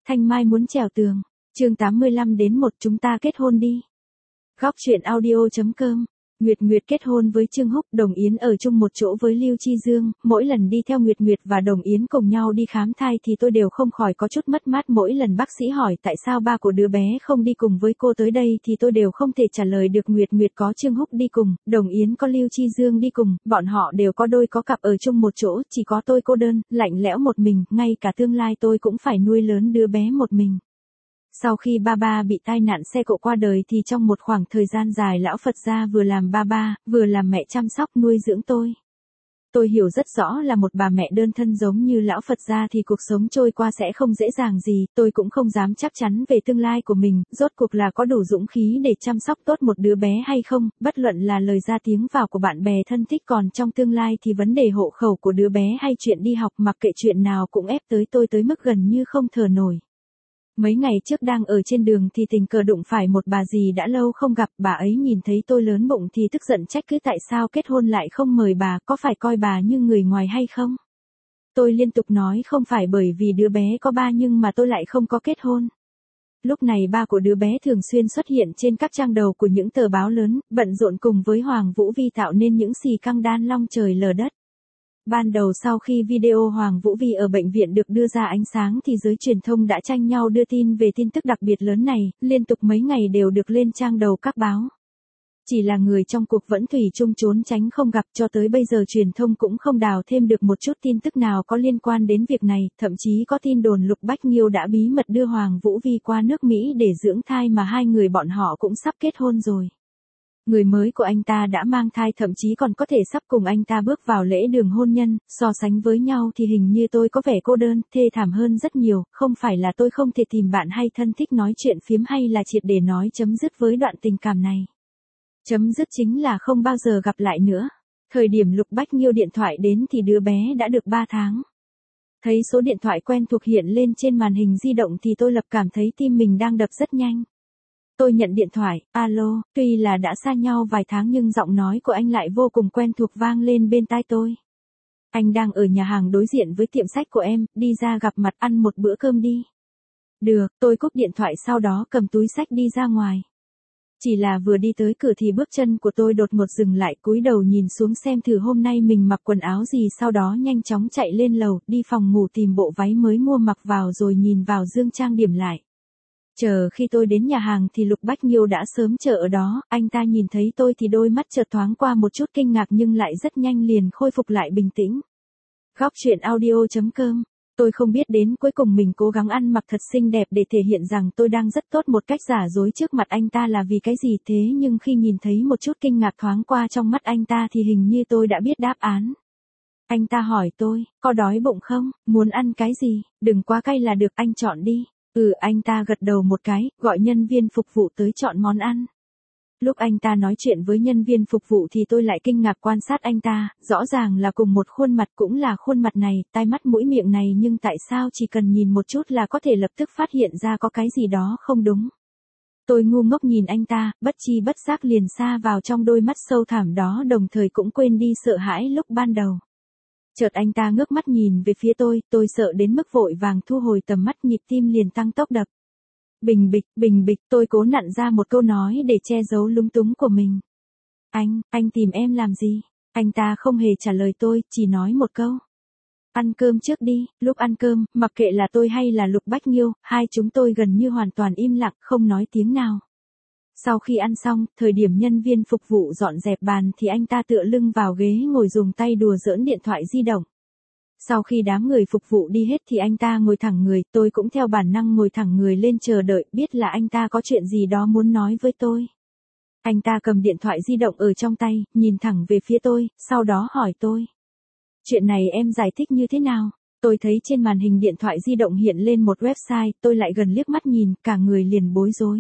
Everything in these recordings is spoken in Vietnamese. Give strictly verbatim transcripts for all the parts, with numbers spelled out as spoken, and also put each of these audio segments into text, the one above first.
Thanh Mai muốn trèo tường. Chương tám mươi lăm đến một chúng ta kết hôn đi. Góc truyện audio chấm com. Nguyệt Nguyệt kết hôn với Trương Húc, Đồng Yến ở chung một chỗ với Lưu Chi Dương, mỗi lần đi theo Nguyệt Nguyệt và Đồng Yến cùng nhau đi khám thai thì tôi đều không khỏi có chút mất mát. Mỗi lần bác sĩ hỏi tại sao ba của đứa bé không đi cùng với cô tới đây thì tôi đều không thể trả lời được. Nguyệt Nguyệt có Trương Húc đi cùng, Đồng Yến có Lưu Chi Dương đi cùng, bọn họ đều có đôi có cặp ở chung một chỗ, chỉ có tôi cô đơn, lạnh lẽo một mình, ngay cả tương lai tôi cũng phải nuôi lớn đứa bé một mình. Sau khi ba ba bị tai nạn xe cộ qua đời thì trong một khoảng thời gian dài lão Phật gia vừa làm ba ba, vừa làm mẹ chăm sóc nuôi dưỡng tôi. Tôi hiểu rất rõ là một bà mẹ đơn thân giống như lão Phật gia thì cuộc sống trôi qua sẽ không dễ dàng gì, tôi cũng không dám chắc chắn về tương lai của mình, rốt cuộc là có đủ dũng khí để chăm sóc tốt một đứa bé hay không, bất luận là lời ra tiếng vào của bạn bè thân thích, còn trong tương lai thì vấn đề hộ khẩu của đứa bé hay chuyện đi học, mặc kệ chuyện nào cũng ép tới tôi tới mức gần như không thở nổi. Mấy ngày trước đang ở trên đường thì tình cờ đụng phải một bà dì đã lâu không gặp, bà ấy nhìn thấy tôi lớn bụng thì tức giận trách cứ tại sao kết hôn lại không mời bà, có phải coi bà như người ngoài hay không? Tôi liên tục nói không phải bởi vì đứa bé có ba nhưng mà tôi lại không có kết hôn. Lúc này ba của đứa bé thường xuyên xuất hiện trên các trang đầu của những tờ báo lớn, bận rộn cùng với Hoàng Vũ Vi tạo nên những xì căng đan long trời lở đất. Ban đầu sau khi video Hoàng Vũ Vi ở bệnh viện được đưa ra ánh sáng thì giới truyền thông đã tranh nhau đưa tin về tin tức đặc biệt lớn này, liên tục mấy ngày đều được lên trang đầu các báo. Chỉ là người trong cuộc vẫn thủy chung trốn tránh không gặp, cho tới bây giờ truyền thông cũng không đào thêm được một chút tin tức nào có liên quan đến việc này, thậm chí có tin đồn Lục Bách Nghiêu đã bí mật đưa Hoàng Vũ Vi qua nước Mỹ để dưỡng thai mà hai người bọn họ cũng sắp kết hôn rồi. Người mới của anh ta đã mang thai, thậm chí còn có thể sắp cùng anh ta bước vào lễ đường hôn nhân, so sánh với nhau thì hình như tôi có vẻ cô đơn, thê thảm hơn rất nhiều, không phải là tôi không thể tìm bạn hay thân thích nói chuyện phiếm hay là triệt để nói chấm dứt với đoạn tình cảm này. Chấm dứt chính là không bao giờ gặp lại nữa. Thời điểm Lục Bách Nghiêu điện thoại đến thì đứa bé đã được ba tháng. Thấy số điện thoại quen thuộc hiện lên trên màn hình di động thì tôi lập cảm thấy tim mình đang đập rất nhanh. Tôi nhận điện thoại, alo, tuy là đã xa nhau vài tháng nhưng giọng nói của anh lại vô cùng quen thuộc vang lên bên tai tôi. Anh đang ở nhà hàng đối diện với tiệm sách của em, đi ra gặp mặt ăn một bữa cơm đi. Được, tôi cúp điện thoại sau đó cầm túi sách đi ra ngoài. Chỉ là vừa đi tới cửa thì bước chân của tôi đột ngột dừng lại, cúi đầu nhìn xuống xem thử hôm nay mình mặc quần áo gì, sau đó nhanh chóng chạy lên lầu, đi phòng ngủ tìm bộ váy mới mua mặc vào rồi nhìn vào gương trang điểm lại. Chờ khi tôi đến nhà hàng thì Lục Bách Nghiêu đã sớm chờ ở đó, anh ta nhìn thấy tôi thì đôi mắt chợt thoáng qua một chút kinh ngạc nhưng lại rất nhanh liền khôi phục lại bình tĩnh. Góc truyện audio chấm com. Tôi không biết đến cuối cùng mình cố gắng ăn mặc thật xinh đẹp để thể hiện rằng tôi đang rất tốt một cách giả dối trước mặt anh ta là vì cái gì, thế nhưng khi nhìn thấy một chút kinh ngạc thoáng qua trong mắt anh ta thì hình như tôi đã biết đáp án. Anh ta hỏi tôi, có đói bụng không, muốn ăn cái gì, đừng quá cay là được, anh chọn đi. Ừ, anh ta gật đầu một cái, gọi nhân viên phục vụ tới chọn món ăn. Lúc anh ta nói chuyện với nhân viên phục vụ thì tôi lại kinh ngạc quan sát anh ta, rõ ràng là cùng một khuôn mặt, cũng là khuôn mặt này, tai mắt mũi miệng này, nhưng tại sao chỉ cần nhìn một chút là có thể lập tức phát hiện ra có cái gì đó không đúng. Tôi ngu ngốc nhìn anh ta, bất chi bất giác liền sa vào trong đôi mắt sâu thẳm đó, đồng thời cũng quên đi sợ hãi lúc ban đầu. Chợt anh ta ngước mắt nhìn về phía tôi, tôi sợ đến mức vội vàng thu hồi tầm mắt, nhịp tim liền tăng tốc đập. Bình bịch, bình bịch, tôi cố nặn ra một câu nói để che giấu lúng túng của mình. Anh, anh tìm em làm gì? Anh ta không hề trả lời tôi, chỉ nói một câu. Ăn cơm trước đi. Lúc ăn cơm, mặc kệ là tôi hay là Lục Bách Nghiêu, hai chúng tôi gần như hoàn toàn im lặng, không nói tiếng nào. Sau khi ăn xong, thời điểm nhân viên phục vụ dọn dẹp bàn thì anh ta tựa lưng vào ghế ngồi dùng tay đùa giỡn điện thoại di động. Sau khi đám người phục vụ đi hết thì anh ta ngồi thẳng người, tôi cũng theo bản năng ngồi thẳng người lên chờ đợi, biết là anh ta có chuyện gì đó muốn nói với tôi. Anh ta cầm điện thoại di động ở trong tay, nhìn thẳng về phía tôi, sau đó hỏi tôi. Chuyện này em giải thích như thế nào? Tôi thấy trên màn hình điện thoại di động hiện lên một website, tôi lại gần liếc mắt nhìn, cả người liền bối rối.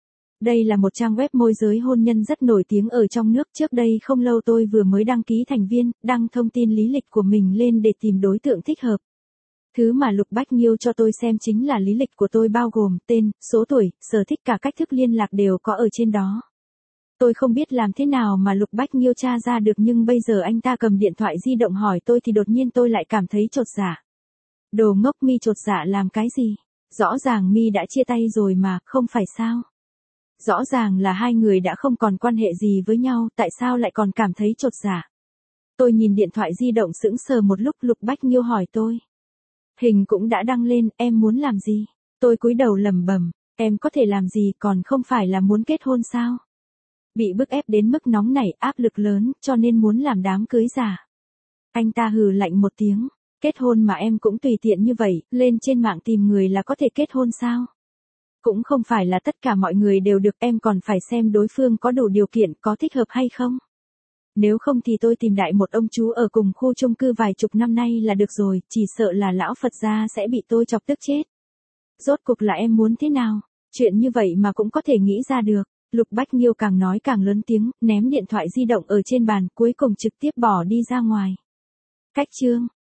Đây là một trang web môi giới hôn nhân rất nổi tiếng ở trong nước, trước đây không lâu tôi vừa mới đăng ký thành viên, đăng thông tin lý lịch của mình lên để tìm đối tượng thích hợp. Thứ mà Lục Bách Nghiêu cho tôi xem chính là lý lịch của tôi, bao gồm tên, số tuổi, sở thích, cả cách thức liên lạc đều có ở trên đó. Tôi không biết làm thế nào mà Lục Bách Nghiêu tra ra được, nhưng bây giờ anh ta cầm điện thoại di động hỏi tôi thì đột nhiên tôi lại cảm thấy chột dạ. Đồ ngốc mi, chột dạ làm cái gì? Rõ ràng mi đã chia tay rồi mà, không phải sao? Rõ ràng là hai người đã không còn quan hệ gì với nhau, tại sao lại còn cảm thấy chột dạ? Tôi nhìn điện thoại di động sững sờ một lúc, Lục Bách Nghiêu hỏi tôi. Hình cũng đã đăng lên, em muốn làm gì? Tôi cúi đầu lẩm bẩm, em có thể làm gì, còn không phải là muốn kết hôn sao? Bị bức ép đến mức nóng nảy, áp lực lớn, cho nên muốn làm đám cưới giả. Anh ta hừ lạnh một tiếng, kết hôn mà em cũng tùy tiện như vậy, lên trên mạng tìm người là có thể kết hôn sao? Cũng không phải là tất cả mọi người đều được, em còn phải xem đối phương có đủ điều kiện, có thích hợp hay không. Nếu không thì tôi tìm đại một ông chú ở cùng khu chung cư vài chục năm nay là được rồi, chỉ sợ là lão Phật gia sẽ bị tôi chọc tức chết. Rốt cuộc là em muốn thế nào? Chuyện như vậy mà cũng có thể nghĩ ra được. Lục Bách Nghiêu càng nói càng lớn tiếng, ném điện thoại di động ở trên bàn, cuối cùng trực tiếp bỏ đi ra ngoài. Cách chương